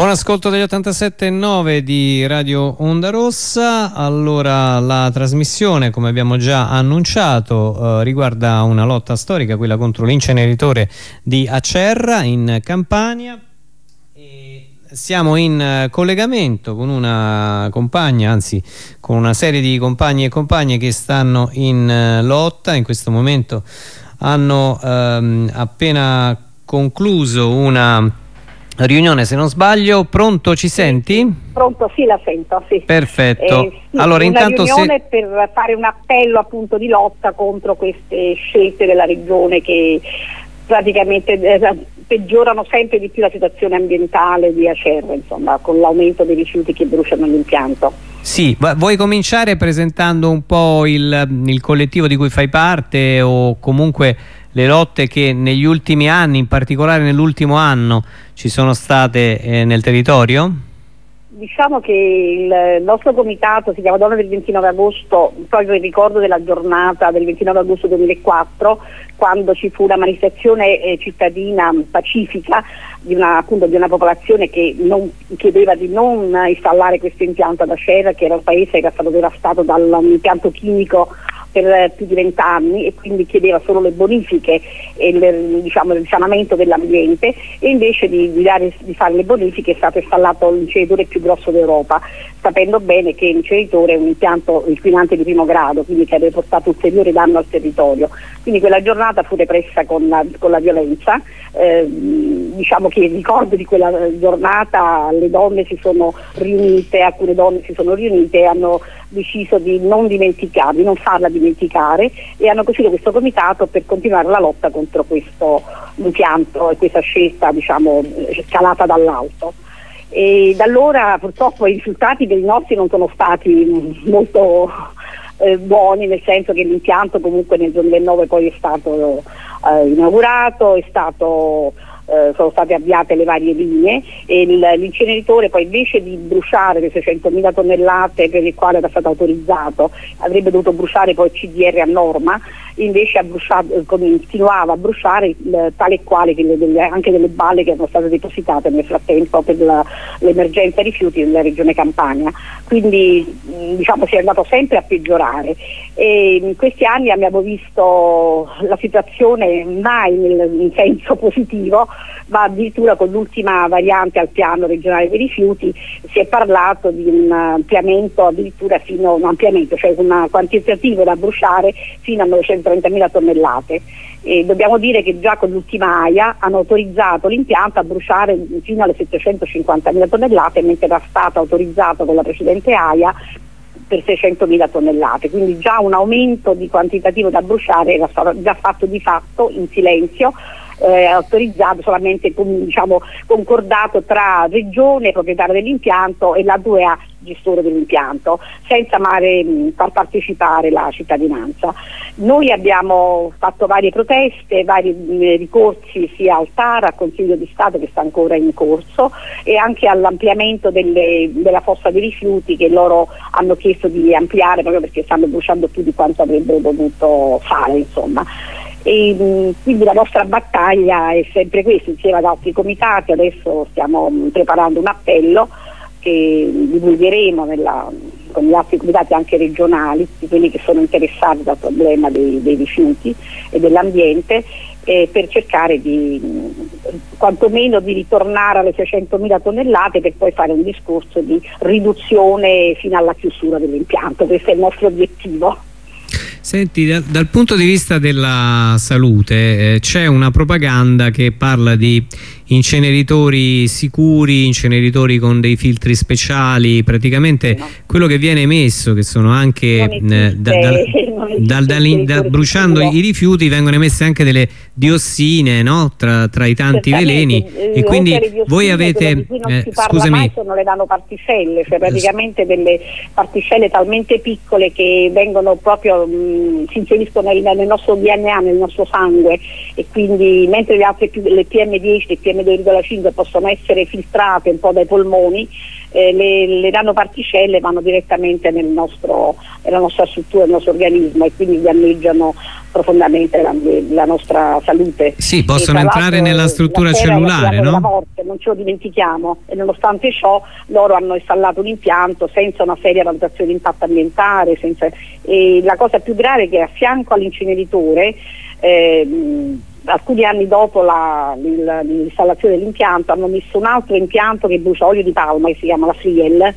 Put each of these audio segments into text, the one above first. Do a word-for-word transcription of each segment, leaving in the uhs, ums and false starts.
Buon ascolto degli ottantasette virgola nove di Radio Onda Rossa. Allora, la trasmissione, come abbiamo già annunciato, eh, riguarda una lotta storica, quella contro l'inceneritore di Acerra in Campania. E siamo in collegamento con una compagna, anzi con una serie di compagni e compagne che stanno in eh, lotta. In questo momento hanno ehm, appena concluso una riunione, se non sbaglio. Pronto, ci senti? Pronto, sì, la sento, sì. Perfetto. Eh, sì, allora, una intanto riunione se... per fare un appello appunto di lotta contro queste scelte della regione che praticamente eh, peggiorano sempre di più la situazione ambientale di Acerra, insomma, con l'aumento dei rifiuti che bruciano l'impianto. Sì, vuoi cominciare presentando un po' il, il collettivo di cui fai parte, o comunque le lotte che negli ultimi anni, in particolare nell'ultimo anno, ci sono state eh, nel territorio? Diciamo che il nostro comitato si chiama Donne del ventinove agosto, proprio in ricordo della giornata del ventinove agosto duemilaquattro, quando ci fu una manifestazione eh, cittadina pacifica di una, appunto, di una popolazione che non, chiedeva di non installare questo impianto ad Acerra, che era un paese che era stato devastato da un impianto chimico per più di vent'anni, e quindi chiedeva solo le bonifiche e il, diciamo, il risanamento dell'ambiente, e invece di, di, dare, di fare le bonifiche è stato installato l'inceneritore più grosso d'Europa, sapendo bene che l'inceneritore è un impianto inquinante di primo grado, quindi che aveva portato ulteriore danno al territorio. Quindi quella giornata fu repressa con la, con la violenza. Eh, diciamo che in ricordo di quella giornata le donne si sono riunite, alcune donne si sono riunite e hanno deciso di non dimenticare, di non farla dimenticare, e hanno costituito questo comitato per continuare la lotta contro questo impianto e questa scelta, diciamo, scalata dall'alto. E da allora purtroppo i risultati per i nostri non sono stati molto eh, buoni, nel senso che l'impianto comunque nel duemilanove poi è stato eh, inaugurato, è stato Uh, sono state avviate le varie linee, e l'inceneritore poi, invece di bruciare le seicentomila tonnellate per il quale era stato autorizzato, avrebbe dovuto bruciare poi C D R a norma, invece ha bruciato, continuava a bruciare eh, tale e quale che le, delle, anche delle balle che erano state depositate nel frattempo per l'emergenza rifiuti nella regione Campania. Quindi mh, diciamo si è andato sempre a peggiorare, e in questi anni abbiamo visto la situazione mai nel, in senso positivo, ma addirittura con l'ultima variante al piano regionale dei rifiuti si è parlato di un ampliamento addirittura fino a un ampliamento, cioè un quantitativo da bruciare fino a novecentotrentamila tonnellate. E dobbiamo dire che già con l'ultima AIA hanno autorizzato l'impianto a bruciare fino alle settecentocinquantamila tonnellate, mentre era stato autorizzato con la precedente AIA per seicentomila tonnellate, quindi già un aumento di quantitativo da bruciare era stato già fatto di fatto in silenzio, eh, autorizzato solamente con, diciamo, concordato tra regione, proprietario dell'impianto, e la due A, gestore dell'impianto, senza mai mh, far partecipare la cittadinanza. Noi abbiamo fatto varie proteste, vari mh, ricorsi sia al T A R, al Consiglio di Stato, che sta ancora in corso, e anche all'ampliamento delle, della fossa dei rifiuti, che loro hanno chiesto di ampliare proprio perché stanno bruciando più di quanto avrebbero dovuto fare, insomma. E, mh, quindi la nostra battaglia è sempre questa, insieme ad altri comitati. Adesso stiamo mh, preparando un appello che divulgheremo nella, con gli altri comitati anche regionali, di quelli che sono interessati dal problema dei, dei rifiuti e dell'ambiente, eh, per cercare di mh, quantomeno di ritornare alle seicentomila tonnellate, per poi fare un discorso di riduzione fino alla chiusura dell'impianto. Questo è il nostro obiettivo. Senti, da, dal punto di vista della salute, eh, c'è una propaganda che parla di inceneritori sicuri, inceneritori con dei filtri speciali, praticamente no. Quello che viene emesso, che sono anche eh, da, da, da, da, da, bruciando sicuro. I rifiuti vengono emesse anche delle diossine, no? tra, tra i tanti veleni, e quindi diossine, voi avete di cui non eh, si parla scusami mai, sono le nanoparticelle, cioè praticamente delle particelle talmente piccole che vengono proprio mh, si inseriscono nel, nel nostro D N A, nel nostro sangue, e quindi mentre le altre più, le P M dieci, le P M due virgola cinque possono essere filtrate un po' dai polmoni, eh, le, le nanoparticelle vanno direttamente nel nostro, nella nostra struttura, nel nostro organismo, e quindi danneggiano profondamente la, la nostra salute. Sì, possono entrare nella struttura cellulare, no? Morte, non ce lo dimentichiamo, e nonostante ciò loro hanno installato un impianto senza una seria valutazione di impatto ambientale, senza, e la cosa più grave è che a fianco all'inceneritore, eh, alcuni anni dopo la, l'installazione dell'impianto, hanno messo un altro impianto che brucia olio di palma, che si chiama la Friel,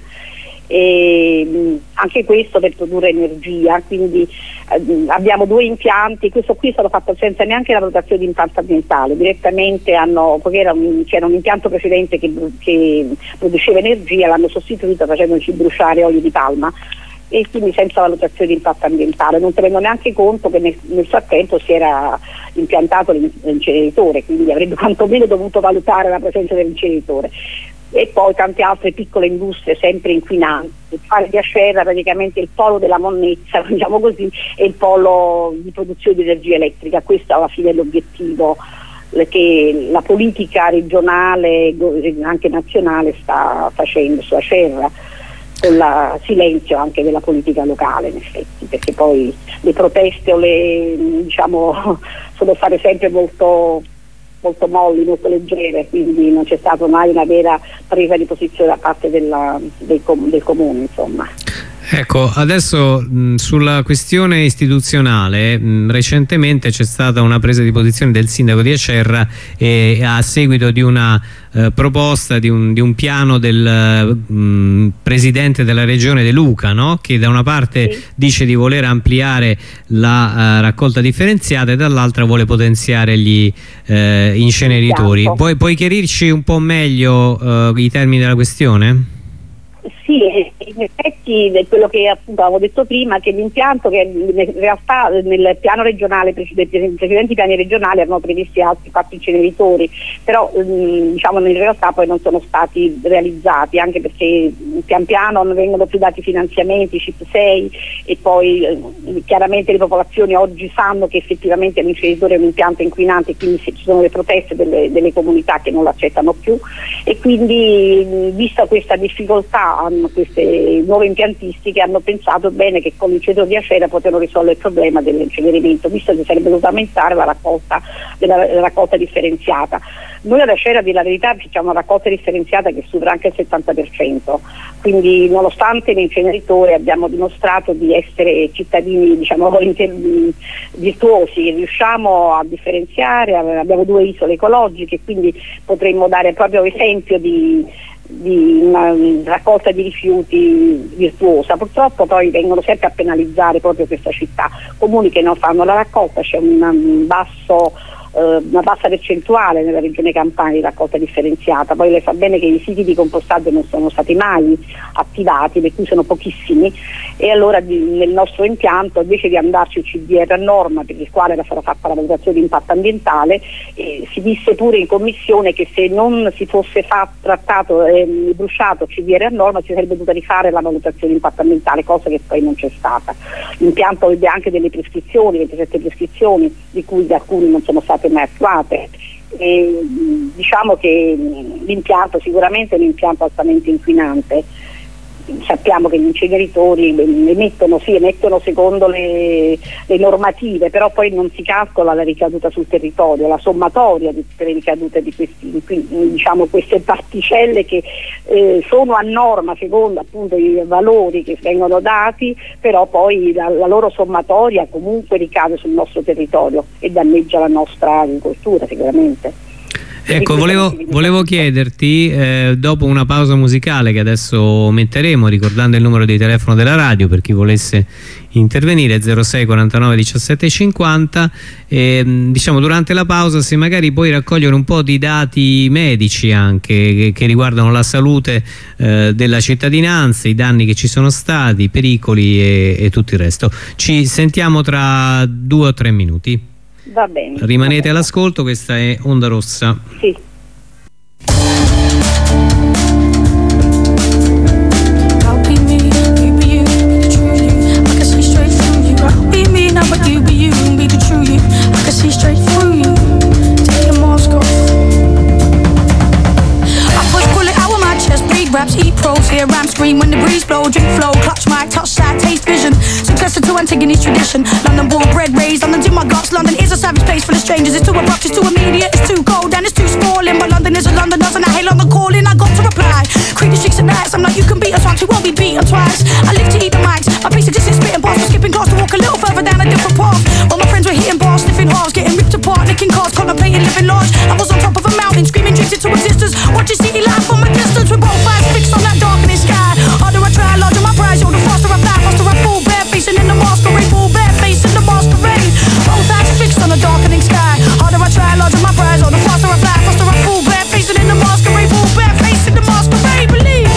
e anche questo per produrre energia. Quindi eh, abbiamo due impianti. Questo qui è stato fatto senza neanche la valutazione di impatto ambientale, direttamente hanno, perché era un, c'era un impianto precedente che, che produceva energia, l'hanno sostituito facendoci bruciare olio di palma, e quindi senza valutazione di impatto ambientale, non tenendo neanche conto che nel, nel frattempo si era impiantato l'inceneritore, quindi avrebbe quantomeno dovuto valutare la presenza dell'inceneritore. E poi tante altre piccole industrie sempre inquinanti. Il fare di Acerra praticamente il polo della monnezza, diciamo così, è il polo di produzione di energia elettrica. Questo alla fine è l'obiettivo che la politica regionale e anche nazionale sta facendo su Acerra, con il silenzio anche della politica locale, in effetti, perché poi le proteste o le, diciamo, sono state sempre molto molto molli, molto leggere, quindi non c'è stata mai una vera presa di posizione da parte della, del, com- del comune, insomma. Ecco, adesso mh, sulla questione istituzionale, mh, recentemente c'è stata una presa di posizione del sindaco di Acerra e a seguito di una eh, proposta di un, di un piano del mh, presidente della regione De Luca, no? Che da una parte sì. dice di voler ampliare la uh, raccolta differenziata e dall'altra vuole potenziare gli eh, inceneritori. Puoi, puoi chiarirci un po' meglio uh, i termini della questione? Sì, in effetti quello che appunto avevo detto prima, che l'impianto che in realtà nel piano regionale, i precedenti piani regionali erano previsti altri quattro inceneritori, però mh, diciamo in realtà poi non sono stati realizzati, anche perché pian piano non vengono più dati finanziamenti, C I P sei, e poi eh, chiaramente le popolazioni oggi sanno che effettivamente l'inceneritore è un impianto inquinante, e quindi ci sono le proteste delle, delle comunità che non lo accettano più, e quindi mh, vista questa difficoltà hanno queste nuove impiantistiche hanno pensato bene che con l'inceneritori di Acerra potevano risolvere il problema dell'incenerimento, visto che sarebbe dovuta aumentare la raccolta, della, la raccolta differenziata. Noi ad Acerra, di la verità, facciamo una raccolta differenziata che supera anche il settanta per cento, quindi nonostante l'inceneritore abbiamo dimostrato di essere cittadini, diciamo, virtuosi, riusciamo a differenziare, abbiamo due isole ecologiche, quindi potremmo dare proprio esempio di di una raccolta di rifiuti virtuosa. Purtroppo poi vengono sempre a penalizzare proprio questa città, comuni che non fanno la raccolta, c'è un basso una bassa percentuale nella regione Campania di raccolta differenziata. Poi lei sa bene che i siti di compostaggio non sono stati mai attivati, per cui sono pochissimi, e allora di, nel nostro impianto, invece di andarci il C D R a norma, per il quale era stata fatta la valutazione di impatto ambientale, eh, si disse pure in commissione che se non si fosse fatto, trattato e eh, bruciato C D R a norma si sarebbe dovuta rifare la valutazione di impatto ambientale, cosa che poi non c'è stata. L'impianto aveva anche delle prescrizioni, ventisette prescrizioni, di cui alcune non sono state mai attuate. E, diciamo che l'impianto sicuramente è un impianto altamente inquinante. Sappiamo che gli inceneritori emettono, sì, emettono secondo le, le normative, però poi non si calcola la ricaduta sul territorio, la sommatoria di tutte le ricadute di questi, diciamo, queste particelle che eh, sono a norma secondo appunto i valori che vengono dati, però poi la, la loro sommatoria comunque ricade sul nostro territorio e danneggia la nostra agricoltura sicuramente. Ecco, volevo, volevo chiederti, eh, dopo una pausa musicale che adesso metteremo, ricordando il numero di telefono della radio per chi volesse intervenire, zero sei quarantanove diciassette cinquanta, eh, diciamo durante la pausa se magari puoi raccogliere un po' di dati medici anche che, che riguardano la salute eh, della cittadinanza, i danni che ci sono stati, i pericoli e, e tutto il resto. Ci sentiamo tra due o tre minuti. Va bene. Rimanete all'ascolto, questa è Onda Rossa. Sì. Raps, eat pros, hear rhymes, scream when the breeze blow, drink flow, clutch mic, touch sight, taste vision. Successor to Antigone's tradition. London born, bred, raised, London's in my guts. London is a savage place full of strangers. It's too abrupt, it's too immediate, it's too cold and it's too sprawling. But London is a London, doesn't a halo complicated, living large. I was on top of a mountain, screaming dreams into existence. Watching city life from a distance with both eyes fixed on that darkening sky. Harder I try, larger my prize, yo, the faster I fly, faster I fall, bare facing in the masquerade, fall, bare facing the masquerade. Both eyes fixed on the darkening sky. Harder I try, larger my prize, yo, the faster I fly, faster I fall, bare facing in the masquerade, fall, bare facing the masquerade. Believe.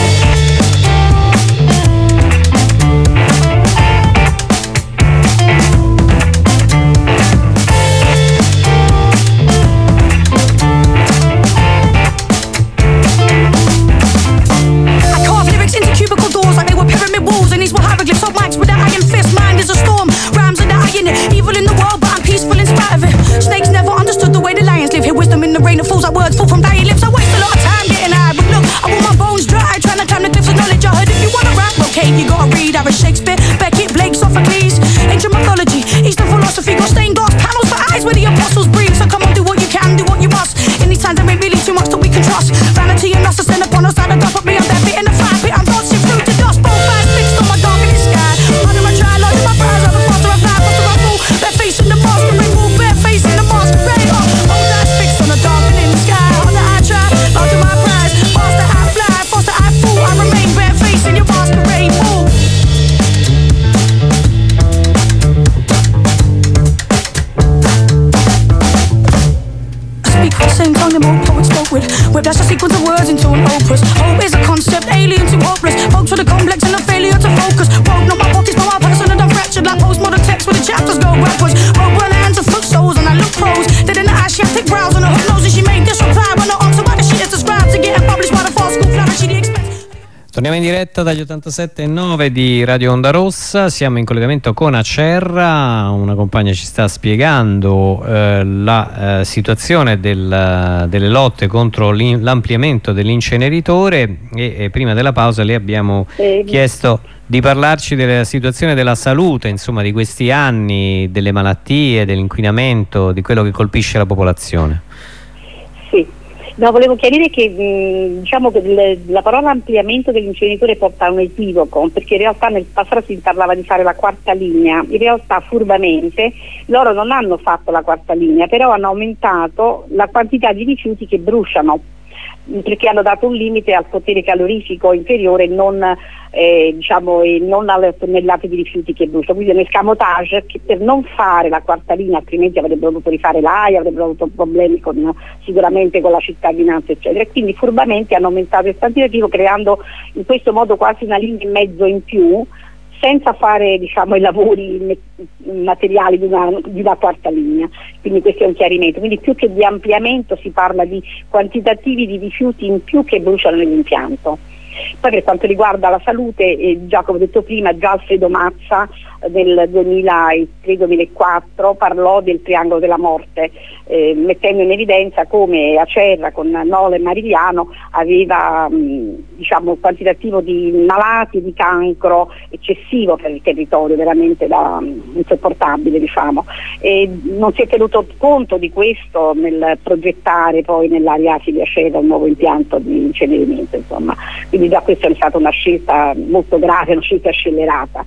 Words fall from dying lips. I waste a lot of time getting high, but look, I want my bones dry, trying to climb the cliffs of knowledge. I heard if you wanna rap, okay, you gotta read Irish Shakespeare, Beckett, Blake, Sophocles, ancient mythology, Eastern philosophy, got stained glass panels for eyes where the apostles breathe. So come on, do what you can, do what you must. In these times, there ain't really too much that we can trust. Vanity and lust descend upon us like a dust, but me, I'm that bit in the fire pit. I'm dancing through to dust, both eyes fixed on my darkening sky. Harder I try, larger my prize, I'm faster I fly, faster I fall. Bare facing the masquerade, fall, bare facing the masquerade. Oh, both eyes fixed on the darkening sky. Larger my prize, faster I fly, faster I fall. I remain bare facing your masquerade ball. I speak with the same tongue that old poets spoke with. Whiplash a sequence of words into an opus. Hope is a concept, alien to hopeless. Folks with a complex and a failure to focus. Broke, not my pockets, but my person and I'm fractured like postmodern text where the chapters go backwards. Broke one hands and foot soles and I look pros. Dead in the Asiatic brows and a hook nose and she made this reply when I answer by the shit is described to get published by the fast school flourish the expense. Torniamo in diretta dagli ottantasette e nove di Radio Onda Rossa, siamo in collegamento con Acerra, una compagna ci sta spiegando eh, la eh, situazione del, delle lotte contro l'ampliamento dell'inceneritore e, e prima della pausa le abbiamo eh. chiesto di parlarci della situazione della salute, insomma di questi anni, delle malattie, dell'inquinamento, di quello che colpisce la popolazione. Sì. No, volevo chiarire che mh, diciamo che le, la parola ampliamento dell'inceneritore porta a un equivoco, perché in realtà nel passato si parlava di fare la quarta linea. In realtà furbamente loro non hanno fatto la quarta linea, però hanno aumentato la quantità di rifiuti che bruciano, perché hanno dato un limite al potere calorifico inferiore, non eh, diciamo eh, non alle tonnellate di rifiuti che bruciano. Quindi è un escamotage che per non fare la quarta linea, altrimenti avrebbero dovuto rifare l'A I A, avrebbero avuto problemi con, sicuramente con la cittadinanza eccetera, e quindi furbamente hanno aumentato il quantitativo, creando in questo modo quasi una linea e mezzo in più, senza fare diciamo i lavori materiali di una, di una quarta linea. Quindi questo è un chiarimento. Quindi più che di ampliamento si parla di quantitativi di rifiuti in più che bruciano nell'impianto. Poi per quanto riguarda la salute, eh, già come ho detto prima, già Alfredo Mazza eh, nel duemilatré duemilaquattro parlò del triangolo della morte, eh, mettendo in evidenza come Acerra con Nola e Marigliano aveva mh, diciamo un quantitativo di malati di cancro eccessivo per il territorio, veramente da, mh, insopportabile diciamo. E non si è tenuto conto di questo nel progettare poi nell'area di Acerra un nuovo impianto di incenerimento, insomma. Quindi già questa è stata una scelta molto grave, una scelta scellerata,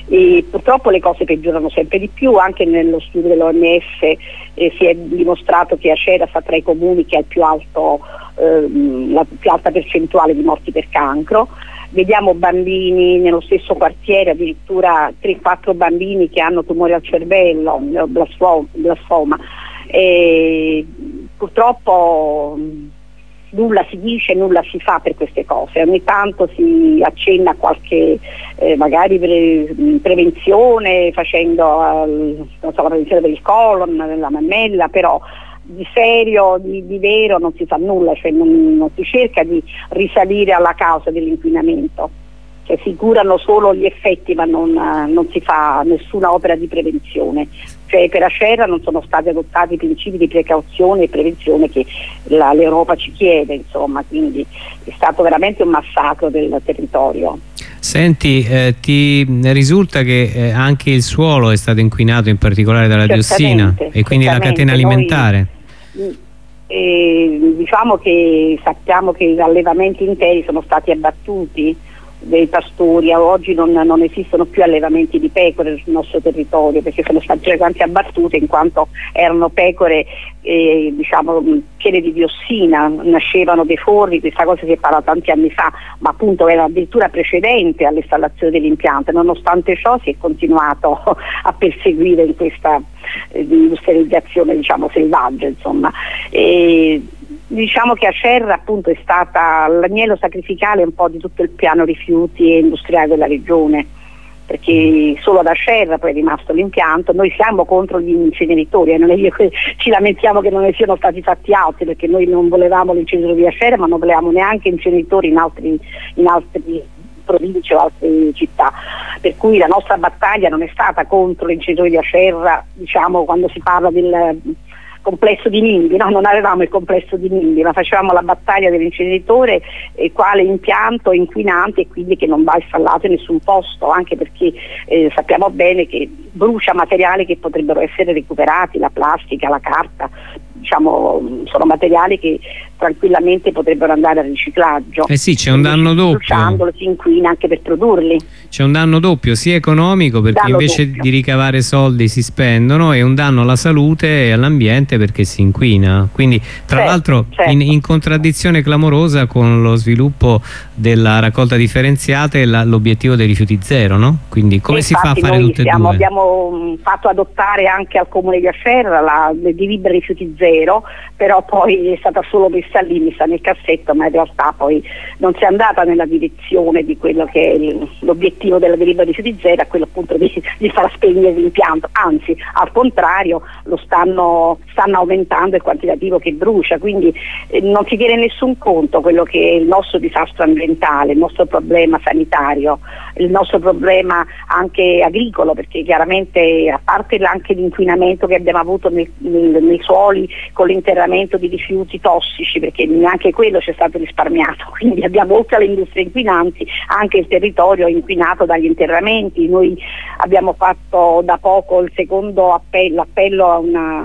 e purtroppo le cose peggiorano sempre di più. Anche nello studio dell'O M S eh, si è dimostrato che Acerra sta tra i comuni che ha il più alto, ehm, la più alta percentuale di morti per cancro. Vediamo bambini nello stesso quartiere, addirittura tre quattro bambini che hanno tumore al cervello, blasfoma, e purtroppo nulla si dice, nulla si fa per queste cose. Ogni tanto si accenna a qualche eh, magari pre prevenzione facendo uh, non so, la prevenzione per il colon, della mammella, però di serio, di, di vero non si fa nulla, cioè non, non si cerca di risalire alla causa dell'inquinamento. Cioè, si curano solo gli effetti ma non, non si fa nessuna opera di prevenzione. Cioè, per Acerra non sono stati adottati i principi di precauzione e prevenzione che l'Europa ci chiede, insomma, quindi è stato veramente un massacro del territorio. Senti, eh, ti risulta che eh, anche il suolo è stato inquinato in particolare dalla diossina e quindi la catena alimentare? Noi, eh, diciamo che sappiamo che gli allevamenti interi sono stati abbattuti dei pastori. Oggi non, non esistono più allevamenti di pecore sul nostro territorio perché sono state quante abbattute in quanto erano pecore eh, diciamo piene di diossina, nascevano deformi. Questa cosa si è parlata tanti anni fa, ma appunto era addirittura precedente all'installazione dell'impianto. Nonostante ciò si è continuato a perseguire in questa eh, industrializzazione diciamo selvaggia, insomma. E, diciamo che Acerra appunto è stata l'agnello sacrificale un po' di tutto il piano rifiuti industriali della regione, perché solo ad Acerra poi è rimasto l'impianto. Noi siamo contro gli inceneritori e non è che ci lamentiamo che non ne siano stati fatti altri, perché noi non volevamo l'inceneritore di Acerra, ma non volevamo neanche inceneritori in altri, in altri province o altre città, per cui la nostra battaglia non è stata contro l'inceneritore di Acerra, diciamo quando si parla del complesso di Nimbi, no? Non avevamo il complesso di Nimbi, ma facevamo la battaglia dell'inceneritore, eh, quale impianto inquinante e quindi che non va installato in nessun posto, anche perché eh, sappiamo bene che brucia materiali che potrebbero essere recuperati, la plastica, la carta, diciamo sono materiali che tranquillamente potrebbero andare al riciclaggio. Eh sì, c'è un danno doppio. Bruciandolo si inquina anche per produrli. C'è un danno doppio, sia economico perché danno invece doppio. di ricavare soldi si spendono, e un danno alla salute e all'ambiente perché si inquina. Quindi tra certo, l'altro certo. in, in contraddizione clamorosa con lo sviluppo della raccolta differenziata e l'obiettivo dei rifiuti zero, no? Quindi come e si fa a fare noi tutte stiamo, e due? Abbiamo mh, fatto adottare anche al comune di Acerra la delibera rifiuti zero, però poi è stata solo messa lì, messa nel cassetto, ma in realtà poi non si è andata nella direzione di quello che è l'obiettivo della delibera rifiuti zero, a quello appunto di, di far spegnere l'impianto, anzi al contrario lo stanno, stanno aumentando il quantitativo che brucia, quindi eh, non si tiene nessun conto quello che è il nostro disastro ambientale, il nostro problema sanitario, il nostro problema anche agricolo, perché chiaramente a parte anche l'inquinamento che abbiamo avuto nel, nel, nei suoli con l'interramento di rifiuti tossici, perché neanche quello c'è stato risparmiato, quindi abbiamo oltre alle industrie inquinanti anche il territorio inquinato dagli interramenti. Noi abbiamo fatto da poco il secondo appello, appello a una,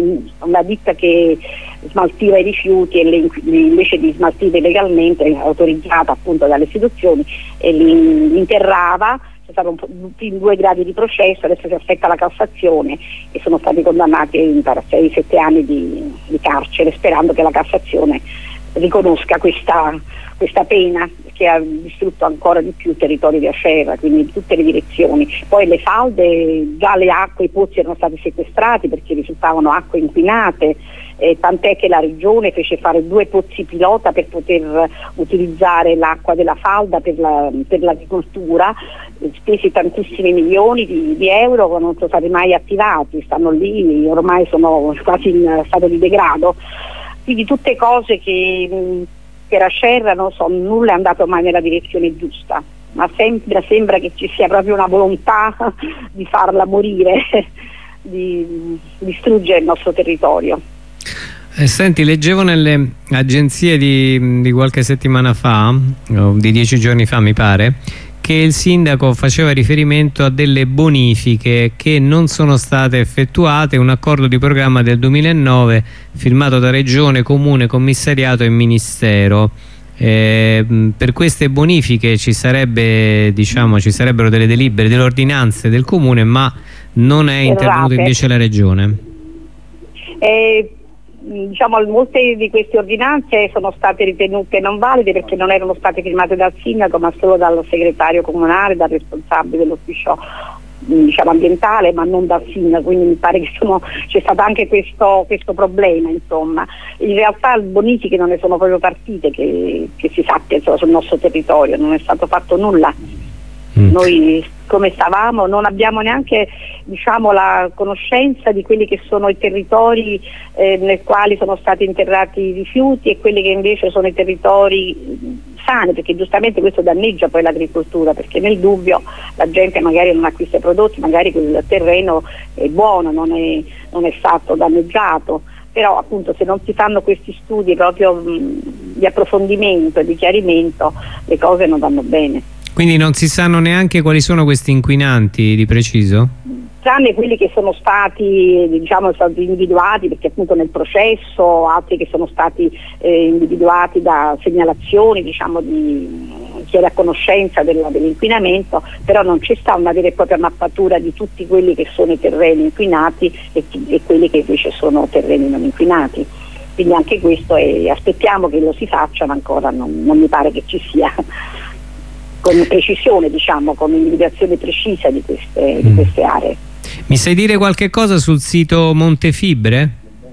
una ditta che smaltiva i rifiuti e le, invece di smaltire legalmente, autorizzata appunto dalle istituzioni, e li, li interrava. C'è stato un, in due gradi di processo, adesso si aspetta la Cassazione e sono stati condannati a sei sette anni di, di carcere, sperando che la Cassazione riconosca questa, questa pena che ha distrutto ancora di più il territorio di Acerra, quindi in tutte le direzioni. Poi le falde, già le acque, i pozzi erano stati sequestrati perché risultavano acque inquinate, eh, tant'è che la regione fece fare due pozzi pilota per poter utilizzare l'acqua della falda per, la, per l'agricoltura, spesi tantissimi milioni di, di euro che non sono stati mai attivati, stanno lì, ormai sono quasi in stato di degrado. Quindi tutte cose che mh, per Acerra non so, nulla è andato mai nella direzione giusta, ma sembra, sembra che ci sia proprio una volontà di farla morire, di distruggere il nostro territorio. Eh, senti, leggevo nelle agenzie di, di qualche settimana fa, o di dieci giorni fa mi pare, che il sindaco faceva riferimento a delle bonifiche che non sono state effettuate, un accordo di programma del duemilanove firmato da Regione, Comune, Commissariato e Ministero. Eh, per queste bonifiche ci sarebbe, diciamo, ci sarebbero delle delibere, delle ordinanze del Comune, ma non è intervenuta invece la Regione. Eh, diciamo molte di queste ordinanze sono state ritenute non valide perché non erano state firmate dal sindaco ma solo dal segretario comunale, dal responsabile dell'ufficio diciamo ambientale, ma non dal sindaco, quindi mi pare che sono, c'è stato anche questo, questo problema, insomma. In realtà le bonifiche non ne sono proprio partite che, che si sappia, insomma, sul nostro territorio non è stato fatto nulla. Mm. Noi come stavamo non abbiamo neanche diciamo la conoscenza di quelli che sono i territori eh, nel quali sono stati interrati i rifiuti e quelli che invece sono i territori sani, perché giustamente questo danneggia poi l'agricoltura, perché nel dubbio la gente magari non acquista i prodotti, magari quel terreno è buono, non è, non è stato danneggiato, però appunto se non si fanno questi studi proprio mh, di approfondimento e di chiarimento le cose non vanno bene. Quindi non si sanno neanche quali sono questi inquinanti di preciso? Tranne quelli che sono stati diciamo stati individuati perché appunto nel processo, altri che sono stati eh, individuati da segnalazioni diciamo di chi era a conoscenza del, dell'inquinamento, però non ci sta una vera e propria mappatura di tutti quelli che sono i terreni inquinati e, e quelli che invece sono terreni non inquinati. Quindi anche questo è, aspettiamo che lo si faccia, ma ancora non, non mi pare che ci sia con precisione, diciamo, con individuazione precisa di queste, di queste aree. Mi sai dire qualche cosa sul sito Montefibre?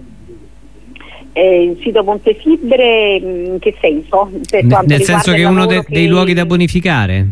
Eh, il sito Montefibre in che senso? Per N- nel senso che è uno de- dei luoghi da bonificare?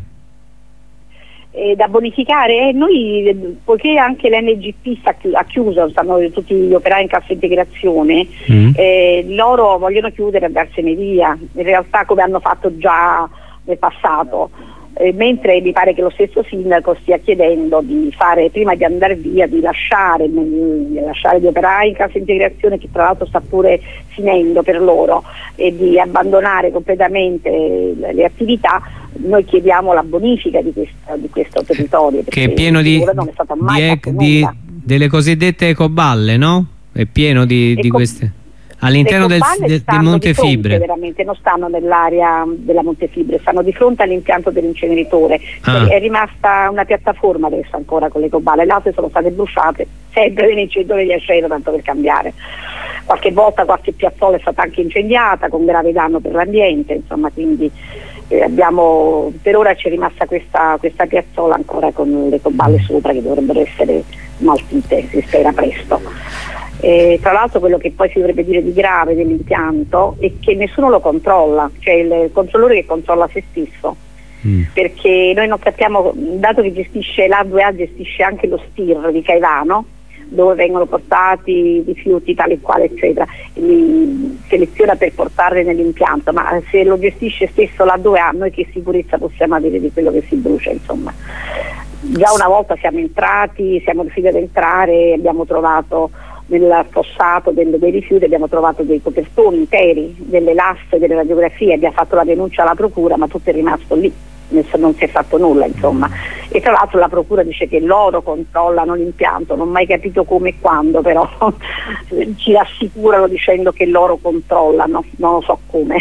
Eh, da bonificare? Eh, noi, poiché anche l'N G P sta chi- ha chiuso, stanno tutti gli operai in cassa integrazione, mm. eh, loro vogliono chiudere e andarsene via, in realtà come hanno fatto già nel passato. Eh, mentre mi pare che lo stesso sindaco stia chiedendo di fare, prima di andare via, di lasciare, di lasciare gli operai in cassa integrazione, che tra l'altro sta pure finendo per loro, e di abbandonare completamente le, le attività. Noi chiediamo la bonifica di, questa, di questo territorio, che è pieno di, non è stato mai di, fatto di nulla. delle cosiddette ecoballe, no? È pieno di, di Eco- queste all'interno del, del, del Montefibre. Veramente non stanno nell'area della Montefibre, stanno di fronte all'impianto dell'inceneritore. Ah. È rimasta una piattaforma adesso ancora con le ecoballe, le altre sono state bruciate, sempre nell'inceneritore di Acero, tanto per cambiare. Qualche volta qualche piazzola è stata anche incendiata con grave danno per l'ambiente, insomma, quindi eh, abbiamo, per ora c'è rimasta questa, questa piazzola ancora con le ecoballe sopra, che dovrebbero essere smaltite, si spera presto. Eh, tra l'altro quello che poi si dovrebbe dire di grave dell'impianto è che nessuno lo controlla, cioè il controllore che controlla se stesso, mm. perché noi non sappiamo, dato che gestisce l'A due A, gestisce anche lo S T I R di Caivano, dove vengono portati rifiuti tali e quali eccetera, li seleziona per portarli nell'impianto, ma se lo gestisce stesso l'A due A, noi che sicurezza possiamo avere di quello che si brucia, insomma. Già una volta siamo entrati, siamo riusciti ad entrare, abbiamo trovato nel fossato del, dei rifiuti, abbiamo trovato dei copertoni interi, delle lastre, delle radiografie, abbiamo fatto la denuncia alla procura, ma tutto è rimasto lì, non si è fatto nulla, insomma. E tra l'altro la procura dice che loro controllano l'impianto, non ho mai capito come e quando, però ci rassicurano dicendo che loro controllano, non lo so come.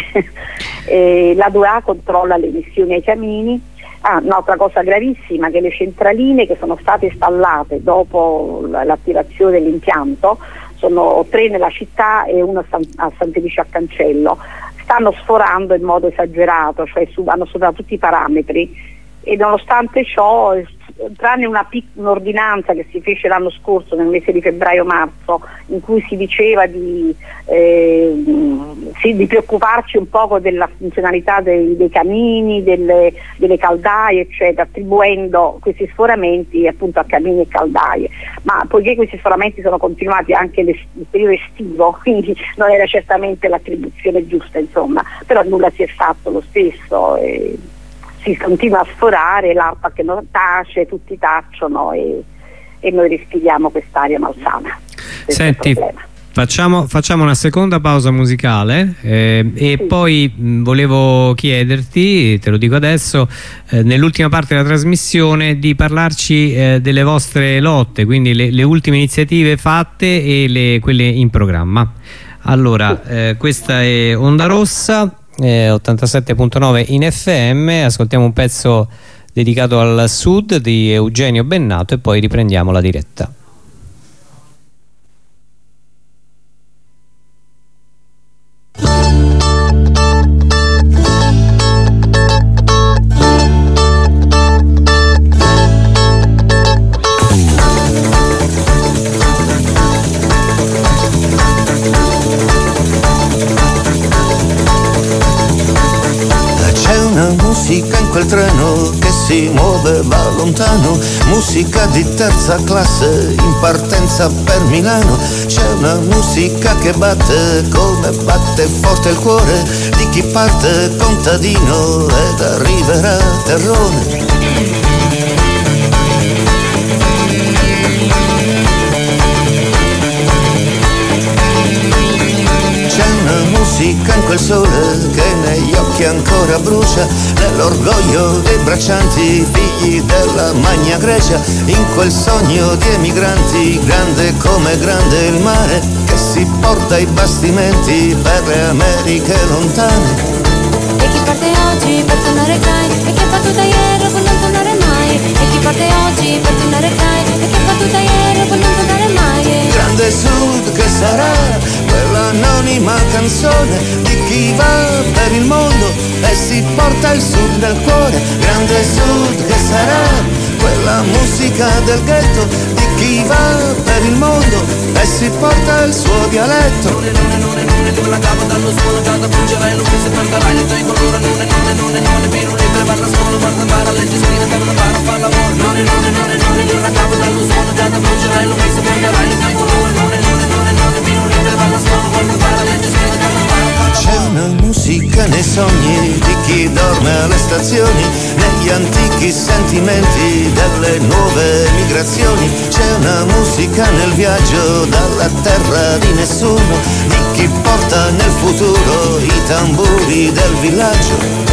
E l'A due A controlla le emissioni ai camini. Ah, un'altra cosa gravissima, che le centraline che sono state installate dopo l'attivazione dell'impianto, sono tre nella città e una a Sant'Elice a Cancello, stanno sforando in modo esagerato, cioè su, hanno superato tutti i parametri, e nonostante ciò, tranne una pic- un'ordinanza che si fece l'anno scorso nel mese di febbraio-marzo, in cui si diceva di, eh, sì, di preoccuparci un poco della funzionalità dei, dei camini, delle, delle caldaie eccetera, attribuendo questi sforamenti appunto a camini e caldaie, ma poiché questi sforamenti sono continuati anche nel periodo estivo, quindi non era certamente l'attribuzione giusta, insomma, però nulla si è fatto lo stesso. E si continua a sforare, l'acqua che non tace, tutti tacciono e, e noi respiriamo quest'aria malsana. Senti, facciamo, facciamo una seconda pausa musicale eh, e sì. poi mh, volevo chiederti, te lo dico adesso, eh, nell'ultima parte della trasmissione di parlarci eh, delle vostre lotte, quindi le, le ultime iniziative fatte e le, quelle in programma. Allora, eh, questa è Onda Rossa, Eh, ottantasette punto nove in F M, ascoltiamo un pezzo dedicato al sud di Eugenio Bennato e poi riprendiamo la diretta. Musica in quel treno che si muove, va lontano, musica di terza classe in partenza per Milano. C'è una musica che batte come batte forte il cuore di chi parte contadino ed arriverà terrone. Musica in quel sole che negli occhi ancora brucia, nell'orgoglio dei braccianti figli della Magna Grecia, in quel sogno di emigranti grande come grande il mare che si porta i bastimenti per le Americhe lontane. E chi parte oggi oggi per tornare Kai e che è partito ieri per non tornare mai. E chi parte oggi per tornare Kai e che è partito ieri per non tornare mai. Grande Sud che sarà quell'anonima canzone di chi va per il mondo e si porta il Sud nel cuore. Grande Sud che sarà quella musica del ghetto di chi va per il mondo e si porta il suo dialetto. Non è, non è, non è, non è, la cava dallo suono, canta, pungerai, non mi si perderai, le tue colore, non è, non è, non è, non è, vino libero, va alla scuola, guarda, para, legge, scrive, per una para, fa lavoro. Non è, non è, non è, non è, la cava dallo suono, canta, pungerai, non mi si perderai, le tue colore, non è, non è, non è, non è, vino libero, va alla scuola, guarda, para, legge, scrive, per una para, fa lavoro. C'è una musica nei sogni di chi dorme alle stazioni, negli antichi sentimenti delle nuove migrazioni. C'è una musica nel viaggio dalla terra di nessuno, di chi porta nel futuro i tamburi del villaggio.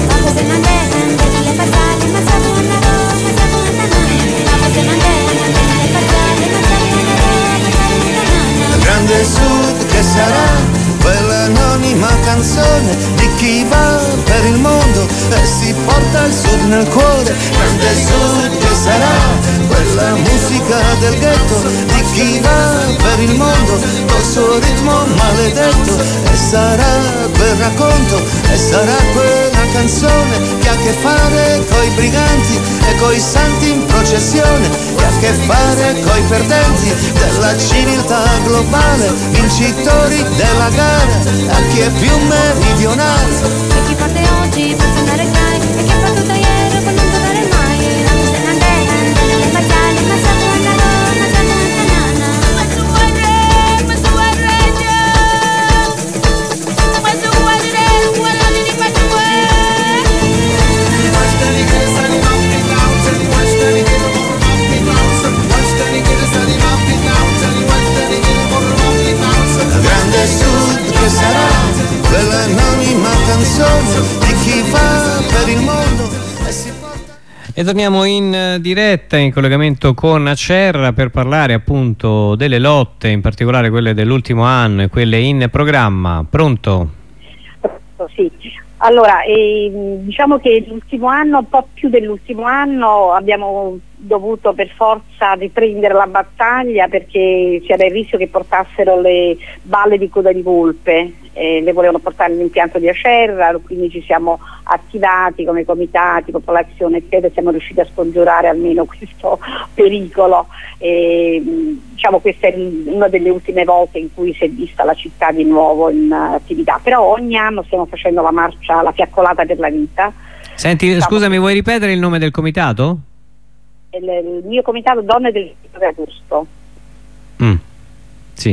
Grande Sud che sarà quell'anonima canzone di chi va per il mondo e si porta il Sud nel cuore. Grande Sud che sarà quella musica del ghetto di chi va per il mondo col suo ritmo maledetto. E sarà quel racconto e sarà quella canzone che ha a che fare coi briganti e coi santi in processione, che ha a che fare coi perdenti della civiltà globale, vincitori della gara a chi è più meridionale. E chi parte oggi per tornare Kai e chi è partito ieri per non tornare mai. La musica non è, le battaglie, ma siamo una donna, siamo una nana. Ma su guarre, ma su guarre, ma su guarre, guarre di faccio Watch Danny get a sunny mountain down, tell you watch Danny get a mountain down. Watch Danny get a sunny mountain down, tell you watch Danny get a mountain down. Grande Sud che sarà quell'anonima canzone di chi va per il mondo e si porta. E torniamo in diretta in collegamento con Acerra per parlare appunto delle lotte, in particolare quelle dell'ultimo anno e quelle in programma. Pronto? Sì. Allora, eh, diciamo che l'ultimo anno, un po' più dell'ultimo anno, abbiamo dovuto per forza riprendere la battaglia perché c'era il rischio che portassero le balle di coda di volpe, eh, le volevano portare all'impianto di Acerra, quindi ci siamo attivati come comitati, popolazione eccetera, e siamo riusciti a scongiurare almeno questo pericolo. Eh, diciamo questa è una delle ultime volte in cui si è vista la città di nuovo in uh, attività, però ogni anno stiamo facendo la marcia, la fiaccolata per la vita. Senti, Stiamo... scusami, vuoi ripetere il nome del comitato? Il, il mio comitato Donne del ventitré di agosto. Mm. Sì.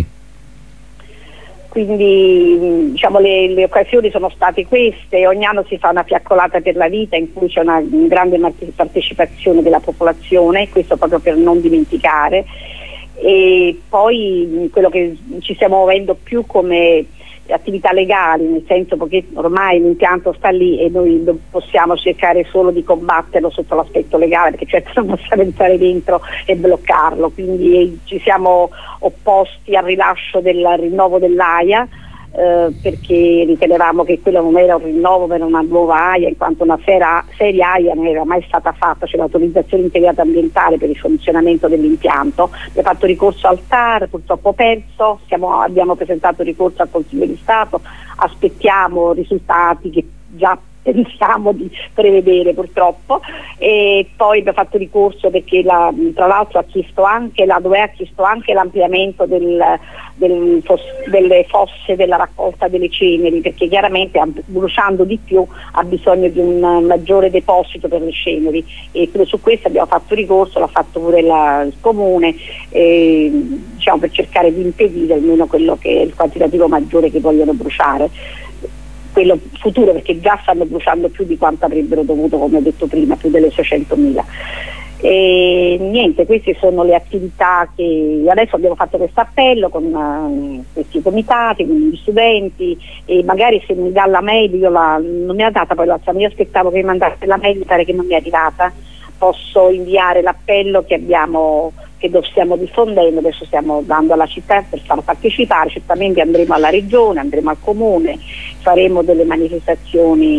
Quindi diciamo le, le occasioni sono state queste, ogni anno si fa una fiaccolata per la vita in cui c'è una grande partecipazione della popolazione, questo proprio per non dimenticare, e poi quello che ci stiamo muovendo più come attività legali, nel senso che ormai l'impianto sta lì e noi possiamo cercare solo di combatterlo sotto l'aspetto legale, perché certo non possiamo entrare dentro e bloccarlo, quindi ci siamo opposti al rilascio del rinnovo dell'AIA, eh, perché ritenevamo che quello non era un rinnovo per una nuova AIA, in quanto una sera, seria AIA non era mai stata fatta, c'è l'autorizzazione integrata ambientale per il funzionamento dell'impianto. Abbiamo fatto ricorso al T A R, purtroppo perso, siamo, abbiamo presentato ricorso al Consiglio di Stato, aspettiamo risultati che già pensiamo di prevedere purtroppo, e poi abbiamo fatto ricorso perché la, tra l'altro ha chiesto anche la Due ha chiesto anche l'ampliamento del, del fos, delle fosse della raccolta delle ceneri, perché chiaramente bruciando di più ha bisogno di un maggiore deposito per le ceneri, e su questo abbiamo fatto ricorso, l'ha fatto pure la, il comune, eh, diciamo per cercare di impedire almeno quello che è il quantitativo maggiore che vogliono bruciare, quello futuro, perché già stanno bruciando più di quanto avrebbero dovuto, come ho detto prima, più delle seicentomila. E niente, queste sono le attività che adesso abbiamo fatto questo appello con uh, questi comitati, con gli studenti, e magari se mi dà la mail, io la, non mi ha data poi la io aspettavo che mi mandasse la mail, mi pare che non mi è arrivata, posso inviare l'appello che abbiamo, che stiamo diffondendo, adesso stiamo dando alla città per far partecipare, certamente andremo alla regione, andremo al comune, faremo delle manifestazioni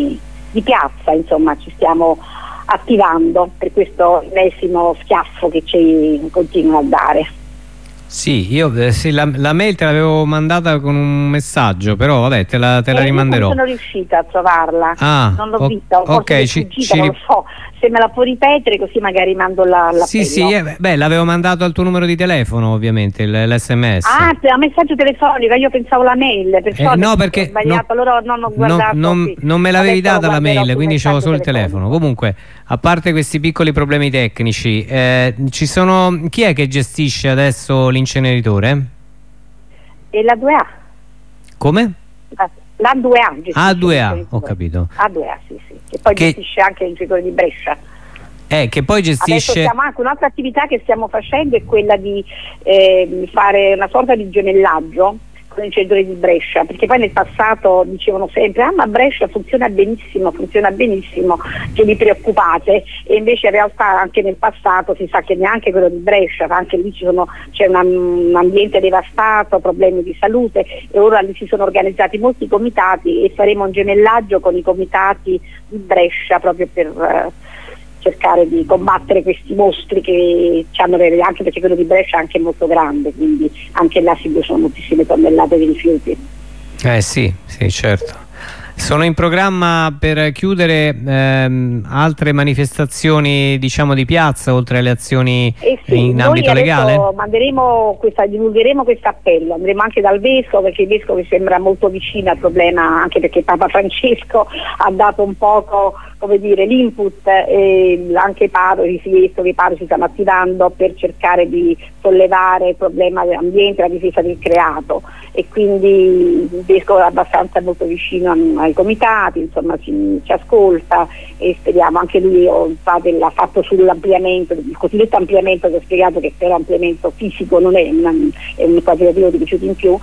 di piazza, insomma ci stiamo attivando per questo ennesimo schiaffo che ci continuano a dare. Sì, io eh, sì, la, la mail te l'avevo mandata con un messaggio, però vabbè te la, te la eh, rimanderò. Non sono riuscita a trovarla, ah, non l'ho o- vista, forse ok, è ci, fuggita, ci non lo so, se me la può ripetere così magari mando la, la Sì, sì, eh, beh, l'avevo mandato al tuo numero di telefono ovviamente, l'esse emme esse. Ah, per un messaggio telefonico, io pensavo la mail, perciò Eh, no, ho perché sbagliato, no, allora non ho guardato. no, non, sì. non me l'avevi Adesso lo data la guarderò mail, sul quindi c'avevo solo il messaggio telefono. Comunque, a parte questi piccoli problemi tecnici, eh, ci sono, chi è che gestisce adesso l'inceneritore? E la due A? Come? La, la due A gestisce A due A, il ho capito. A due A, sì, sì. Che poi Che- gestisce anche il inceneritori di Brescia. Eh, che poi Adesso gestisce... stiamo anche un'altra attività che stiamo facendo è quella di eh, fare una sorta di gemellaggio con i inceneritori di Brescia, perché poi nel passato dicevano sempre ah ma Brescia funziona benissimo, funziona benissimo, che vi preoccupate, e invece in realtà anche nel passato si sa che neanche quello di Brescia, anche lì ci sono, c'è una- un ambiente devastato, problemi di salute, e ora lì si sono organizzati molti comitati e faremo un gemellaggio con i comitati di Brescia proprio per eh, cercare di combattere questi mostri che ci hanno, anche perché quello di Brescia è anche molto grande, quindi anche là si bruciano moltissime tonnellate di rifiuti. Eh sì, sì, certo. Sono in programma per chiudere ehm, altre manifestazioni, diciamo, di piazza, oltre alle azioni Eh sì, in noi ambito adesso legale? manderemo questa, divulgheremo questo appello, andremo anche dal Vescovo, perché il Vescovo mi sembra molto vicino al problema, anche perché Papa Francesco ha dato un poco, come dire, l'input, e anche i parroci, i vescovi, i parroci si stanno attivando per cercare di sollevare il problema dell'ambiente, la difesa del creato, e quindi il Vescovo è abbastanza molto vicino a- ai comitati, insomma ci, ci ascolta, e speriamo, anche lui oh, fa del- ha fatto sull'ampliamento, il cosiddetto ampliamento, che ho spiegato che però ampliamento fisico non è, una, è un quantitativo di rifiuti in più,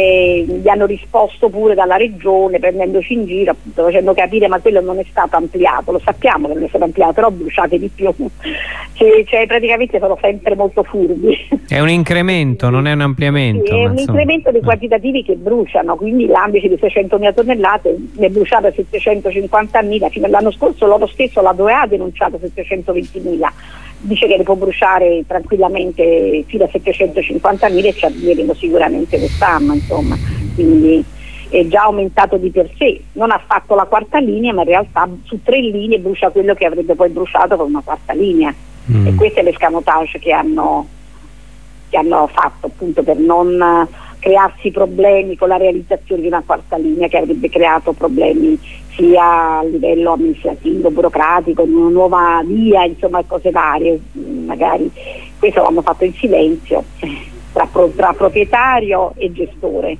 e gli hanno risposto pure dalla regione prendendoci in giro, appunto, facendo capire ma quello non è stato ampliato, lo sappiamo che non è stato ampliato, però bruciate di più, cioè, cioè praticamente sono sempre molto furbi. È un incremento, non è un ampliamento. Sì, è ma un insomma, incremento dei eh. quantitativi che bruciano, quindi l'ambito di seicentomila tonnellate ne è bruciato settecentocinquantamila, fino all'anno scorso loro stesso la due A ha denunciato settecentoventimila, dice che ne può bruciare tranquillamente fino a settecentocinquantamila e ci arriveremo sicuramente quest'anno, insomma, quindi è già aumentato di per sé, non ha fatto la quarta linea, ma in realtà su tre linee brucia quello che avrebbe poi bruciato con una quarta linea. Mm. E questo è l'escamotage che hanno, che hanno fatto, appunto, per non eh, crearsi problemi con la realizzazione di una quarta linea che avrebbe creato problemi sia a livello amministrativo, burocratico, in una nuova via, insomma cose varie. Mm, magari questo l'hanno fatto in silenzio eh, tra, pro- tra proprietario e gestore,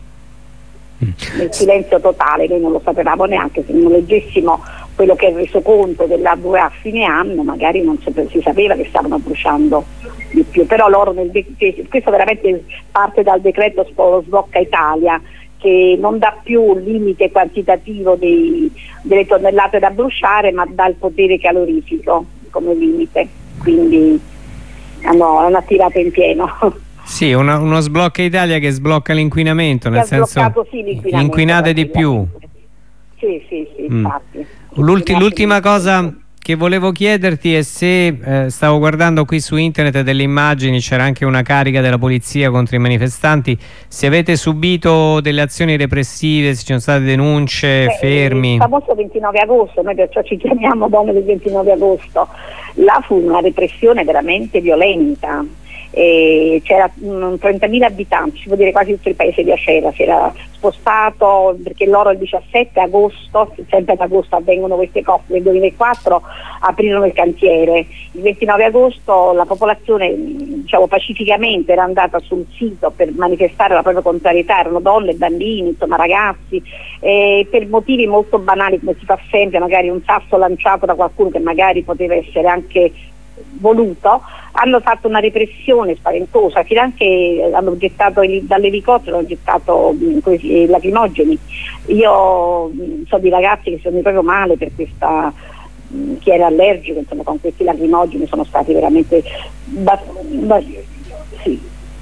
nel silenzio totale. Noi non lo sapevamo neanche, se non leggessimo quello che è il resoconto della due A a fine anno magari non si, si sapeva che stavano bruciando di più, però loro nel de- questo veramente parte dal decreto Spo- Sblocca Italia, che non dà più il limite quantitativo dei, delle tonnellate da bruciare, ma dà il potere calorifico come limite, quindi hanno, hanno attivato in pieno. Sì, una- uno sblocca Italia che sblocca l'inquinamento, nel Ha senso sbloccato, sì, l'inquinamento, inquinate di più. Sì, sì, sì, Mm. infatti. L'ulti- l'ultima cosa che volevo chiederti è se eh, stavo guardando qui su internet delle immagini, c'era anche una carica della polizia contro i manifestanti, se avete subito delle azioni repressive, se ci sono state denunce, Beh, fermi. Il famoso ventinove agosto, noi perciò ci chiamiamo donne del ventinove agosto, là fu una repressione veramente violenta. E c'era mm, trentamila abitanti, si può dire quasi tutto il paese di Acera si era spostato, perché loro il diciassette agosto, sempre ad agosto avvengono queste cose, nel duemilaquattro aprirono il cantiere, il ventinove agosto la popolazione, diciamo, pacificamente era andata sul sito per manifestare la propria contrarietà, erano donne, bambini, insomma ragazzi, e per motivi molto banali, come si fa sempre, magari un sasso lanciato da qualcuno che magari poteva essere anche voluto, hanno fatto una repressione spaventosa, finanche hanno gettato il- dall'elicottero, hanno gettato mh, questi, lacrimogeni. Io mh, so di ragazzi che si sono proprio male per questa, mh, chi era allergico, insomma, con questi lacrimogeni sono stati veramente ba- ba- sì.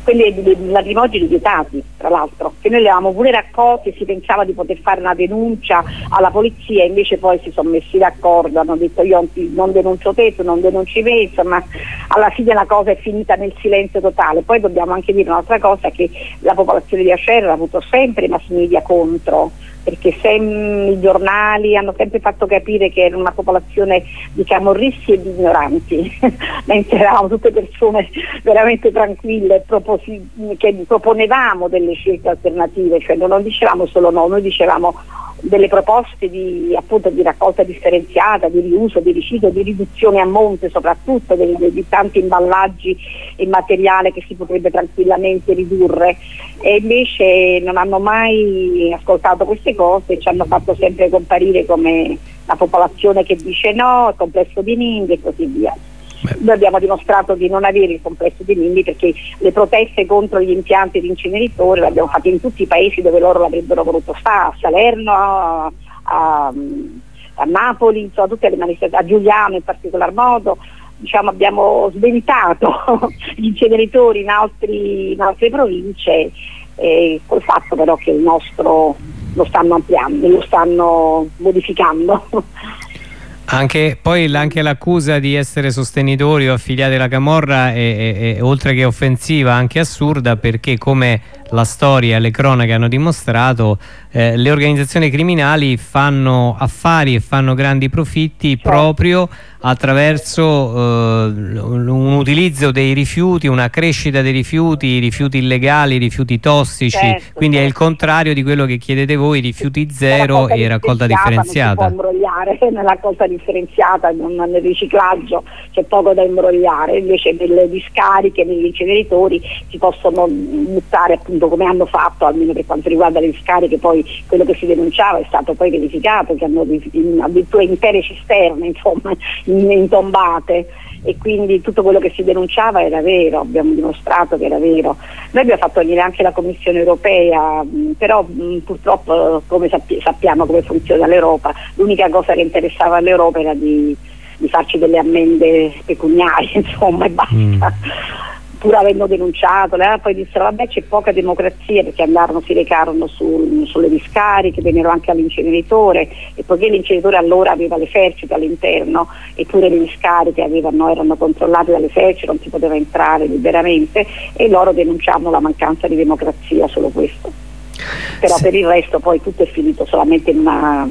quelli dei lacrimogeni vietati, tra l'altro, che noi li avevamo pure raccolti e si pensava di poter fare una denuncia alla polizia, invece poi si sono messi d'accordo, hanno detto io non denuncio te, tu non denunci me, insomma alla fine la cosa è finita nel silenzio totale. Poi dobbiamo anche dire un'altra cosa, che la popolazione di Acerra ha avuto sempre i mass media contro, perché sem- i giornali hanno sempre fatto capire che era una popolazione, diciamo, rischi e di ignoranti, mentre eravamo tutte persone veramente tranquille, proposi- che proponevamo delle scelte alternative, cioè non dicevamo solo no, noi dicevamo delle proposte di, appunto, di raccolta differenziata, di riuso, di riciclo, di riduzione a monte soprattutto di, di tanti imballaggi e materiale che si potrebbe tranquillamente ridurre, e invece non hanno mai ascoltato queste cose e ci hanno fatto sempre comparire come la popolazione che dice no, il complesso di Nimbi e così via. Beh. Noi abbiamo dimostrato di non avere il complesso di Nimbi, perché le proteste contro gli impianti di inceneritori le abbiamo fatte in tutti i paesi dove loro l'avrebbero voluto fare, a Salerno, a, a, a Napoli, insomma, tutte le manifestazioni, a Giuliano in particolar modo. Diciamo, abbiamo svelitato gli inceneritori in, altri, in altre province, eh, col fatto però che il nostro lo stanno ampliando, lo stanno modificando. Anche poi anche l'accusa di essere sostenitori o affiliati alla Camorra è, è, è oltre che offensiva anche assurda, perché come la storia e le cronache hanno dimostrato, eh, le organizzazioni criminali fanno affari e fanno grandi profitti, certo, proprio attraverso eh, un utilizzo dei rifiuti, una crescita dei rifiuti, rifiuti illegali, rifiuti tossici, certo, quindi certo. È il contrario di quello che chiedete voi, rifiuti zero e raccolta differenziata. Non si può imbrogliare nella raccolta differenziata, nel riciclaggio c'è poco da imbrogliare, invece nelle discariche, negli inceneritori si possono buttare, appunto, come hanno fatto, almeno per quanto riguarda le discariche. Poi quello che si denunciava è stato poi verificato, che hanno addirittura intere cisterne, insomma, intombate, e quindi tutto quello che si denunciava era vero, abbiamo dimostrato che era vero. Noi abbiamo fatto venire anche la Commissione europea, però mh, purtroppo, come sappi- sappiamo come funziona l'Europa, l'unica cosa che interessava all'Europa era di, di farci delle ammende pecuniarie, insomma, e basta. Mm. Pur avendo denunciato, eh, poi dissero vabbè c'è poca democrazia, perché andarono, si recarono su, sulle discariche, vennero anche all'inceneritore, e poiché l'inceneritore allora aveva l'esercito all'interno, eppure le discariche avevano, erano controllate dall'esercito, non si poteva entrare liberamente, e loro denunciavano la mancanza di democrazia, solo questo. Però sì, per il resto poi tutto è finito solamente in una,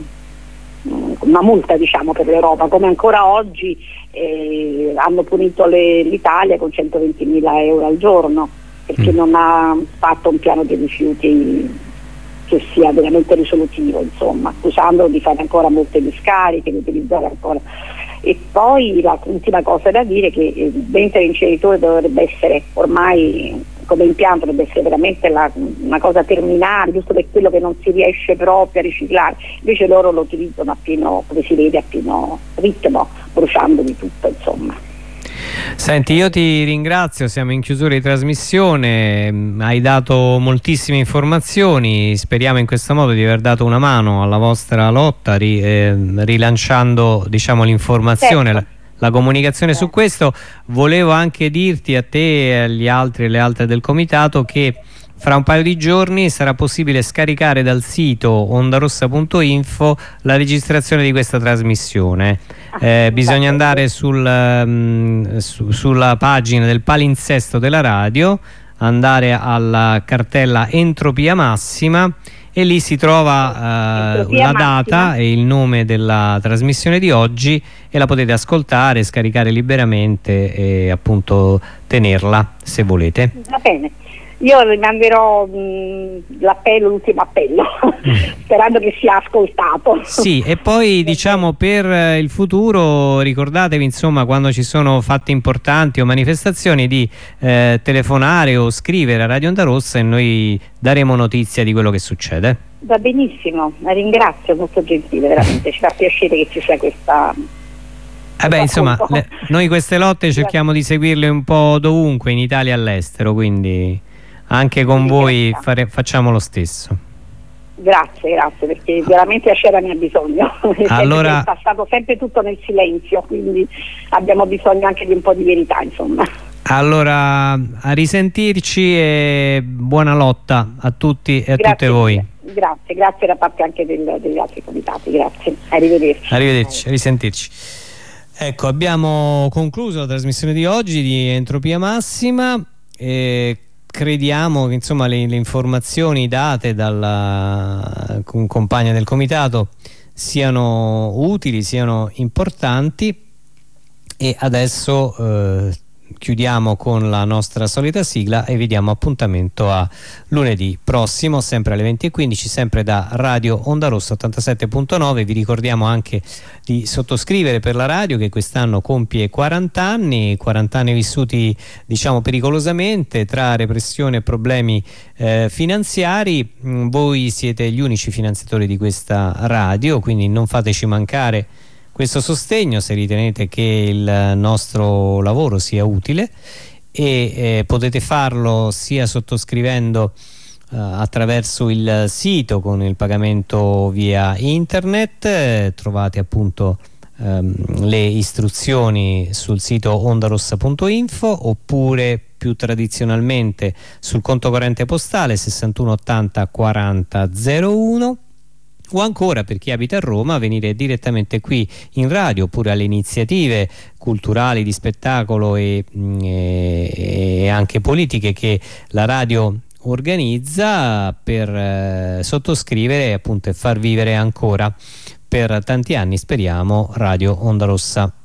una multa, diciamo, per l'Europa, come ancora oggi eh, hanno punito le, l'Italia con centoventimila euro al giorno, perché mm. non ha fatto un piano di rifiuti che sia veramente risolutivo, insomma, accusandolo di fare ancora molte discariche, di utilizzare ancora. E poi l'ultima cosa da dire è che eh, mentre l'inceneritore dovrebbe essere ormai, come impianto, dovrebbe essere veramente la, una cosa terminale, giusto per quello che non si riesce proprio a riciclare, invece loro lo utilizzano a pieno, come si vede, a pieno ritmo, bruciando di tutto, insomma. Senti, io ti ringrazio, siamo in chiusura di trasmissione, hai dato moltissime informazioni, speriamo in questo modo di aver dato una mano alla vostra lotta, ri, eh, rilanciando, diciamo, l'informazione, certo, la, la comunicazione su questo. Volevo anche dirti a te e agli altri e alle altre del comitato che fra un paio di giorni sarà possibile scaricare dal sito ondarossa punto info la registrazione di questa trasmissione. Eh, bisogna andare sul, um, su, sulla pagina del palinsesto della radio, andare alla cartella Entropia Massima, e lì si trova uh, la data e il nome della trasmissione di oggi, e la potete ascoltare, scaricare liberamente e appunto tenerla se volete. Va bene. Io rimanderò mh, l'appello, l'ultimo appello, mm. sperando che sia ascoltato. Sì, e poi diciamo per il futuro ricordatevi, insomma, quando ci sono fatti importanti o manifestazioni, di eh, telefonare o scrivere a Radio Onda Rossa e noi daremo notizia di quello che succede. Va benissimo, la ringrazio, molto gentile, veramente, ci fa piacere che ci sia questa... Eh beh, insomma, le, noi queste lotte cerchiamo di seguirle un po' dovunque, in Italia e all'estero, quindi... anche con voi fare, facciamo lo stesso. Grazie, grazie, perché veramente Acerra ne ha bisogno. Allora, è passato sempre tutto nel silenzio, quindi abbiamo bisogno anche di un po' di verità, insomma. Allora, a risentirci e buona lotta a tutti e a Grazie tutte voi. mille. Grazie, grazie da parte anche del- degli altri comitati, grazie. Arrivederci. Arrivederci, a risentirci. Ecco, abbiamo concluso la trasmissione di oggi di Entropia Massima e crediamo che insomma le, le informazioni date dalla com- compagna del comitato siano utili, siano importanti, e adesso eh, chiudiamo con la nostra solita sigla e vi diamo appuntamento a lunedì prossimo, sempre alle venti e quindici, sempre da Radio Onda Rossa ottantasette punto nove. Vi ricordiamo anche di sottoscrivere per la radio, che quest'anno compie quaranta anni, quaranta anni vissuti diciamo pericolosamente tra repressione e problemi eh, finanziari. Mm, voi siete gli unici finanziatori di questa radio, quindi non fateci mancare questo sostegno se ritenete che il nostro lavoro sia utile, e eh, potete farlo sia sottoscrivendo eh, attraverso il sito con il pagamento via internet. Eh, trovate appunto ehm, le istruzioni sul sito ondarossa punto info, oppure più tradizionalmente sul conto corrente postale sessantuno ottanta quaranta zero uno, o ancora, per chi abita a Roma, venire direttamente qui in radio, oppure alle iniziative culturali, di spettacolo e, e, e anche politiche che la radio organizza, per eh, sottoscrivere appunto e far vivere ancora per tanti anni, speriamo, Radio Onda Rossa.